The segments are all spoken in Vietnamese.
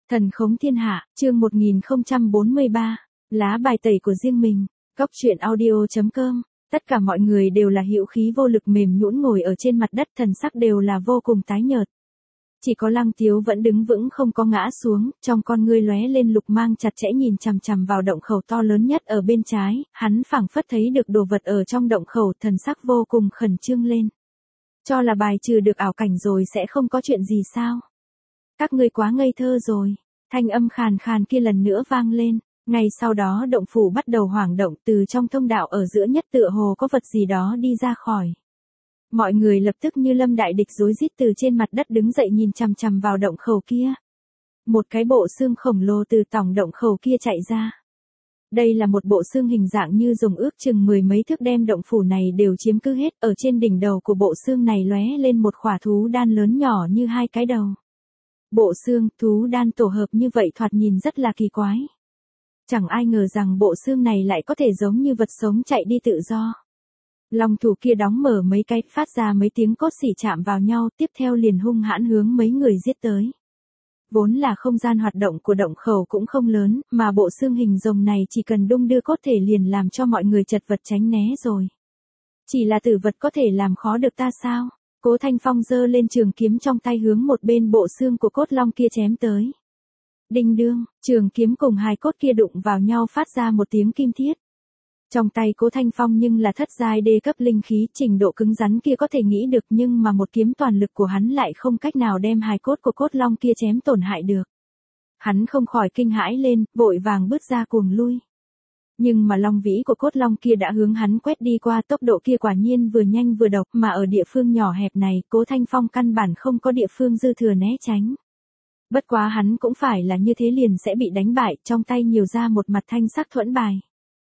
Thần khống thiên hạ, chương 1043, lá bài tẩy của riêng mình, Góc truyện audio.com. Tất cả mọi người đều là hữu khí vô lực mềm nhũn ngồi ở trên mặt đất, thần sắc đều là vô cùng tái nhợt. Chỉ có Lăng Tiếu vẫn đứng vững không có ngã xuống, trong con ngươi lóe lên lục mang chặt chẽ nhìn chằm chằm vào động khẩu to lớn nhất ở bên trái, hắn phảng phất thấy được đồ vật ở trong động khẩu, thần sắc vô cùng khẩn trương lên. Cho là bài trừ được ảo cảnh rồi sẽ không có chuyện gì sao? Các ngươi quá ngây thơ rồi, thanh âm khàn khàn kia lần nữa vang lên. Ngay sau đó động phủ bắt đầu hoảng động, từ trong thông đạo ở giữa nhất tựa hồ có vật gì đó đi ra khỏi. Mọi người lập tức như lâm đại địch rối rít từ trên mặt đất đứng dậy nhìn chằm chằm vào động khẩu kia. Một cái bộ xương khổng lồ từ tòng động khẩu kia chạy ra. Đây là một bộ xương hình dạng như rồng, ước chừng 10 mấy thước, đem động phủ này đều chiếm cứ hết. Ở trên đỉnh đầu của bộ xương này lóe lên một khỏa thú đan lớn nhỏ như hai cái đầu. Bộ xương, thú đan tổ hợp như vậy thoạt nhìn rất là kỳ quái. Chẳng ai ngờ rằng bộ xương này lại có thể giống như vật sống chạy đi tự do. Long thủ kia đóng mở mấy cái, phát ra mấy tiếng cốt xỉ chạm vào nhau, tiếp theo liền hung hãn hướng mấy người giết tới. Vốn là không gian hoạt động của động khẩu cũng không lớn, mà bộ xương hình rồng này chỉ cần đung đưa cốt thể liền làm cho mọi người chật vật tránh né rồi. Chỉ là tử vật có thể làm khó được ta sao? Cố Thanh Phong giơ lên trường kiếm trong tay hướng một bên bộ xương của cốt long kia chém tới. Đinh đương, trường kiếm cùng hai cốt kia đụng vào nhau phát ra một tiếng kim thiết. Trong tay Cố Thanh Phong nhưng là thất giai đê cấp linh khí, trình độ cứng rắn kia có thể nghĩ được, nhưng mà một kiếm toàn lực của hắn lại không cách nào đem hài cốt của cốt long kia chém tổn hại được. Hắn không khỏi kinh hãi lên, vội vàng bước ra cuồng lui. Nhưng mà long vĩ của cốt long kia đã hướng hắn quét đi qua, tốc độ kia quả nhiên vừa nhanh vừa độc, mà ở địa phương nhỏ hẹp này, Cố Thanh Phong căn bản không có địa phương dư thừa né tránh. Bất quá hắn cũng phải là như thế liền sẽ bị đánh bại, trong tay nhiều ra một mặt thanh sắc thuẫn bài.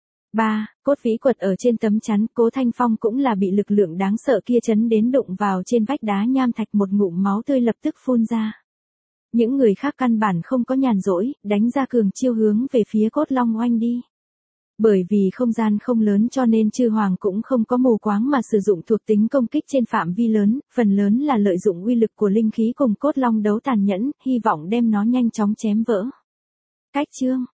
Cốt vĩ quật ở trên tấm chắn, Cố Thanh Phong cũng là bị lực lượng đáng sợ kia chấn đến, đụng vào trên vách đá nham thạch, một ngụm máu tươi lập tức phun ra. Những người khác căn bản không có nhàn rỗi, đánh ra cường chiêu hướng về phía cốt long oanh đi. Bởi vì không gian không lớn cho nên chư hoàng cũng không có mù quáng mà sử dụng thuộc tính công kích trên phạm vi lớn, phần lớn là lợi dụng uy lực của linh khí cùng cốt long đấu tàn nhẫn, hy vọng đem nó nhanh chóng chém vỡ. Cách chương,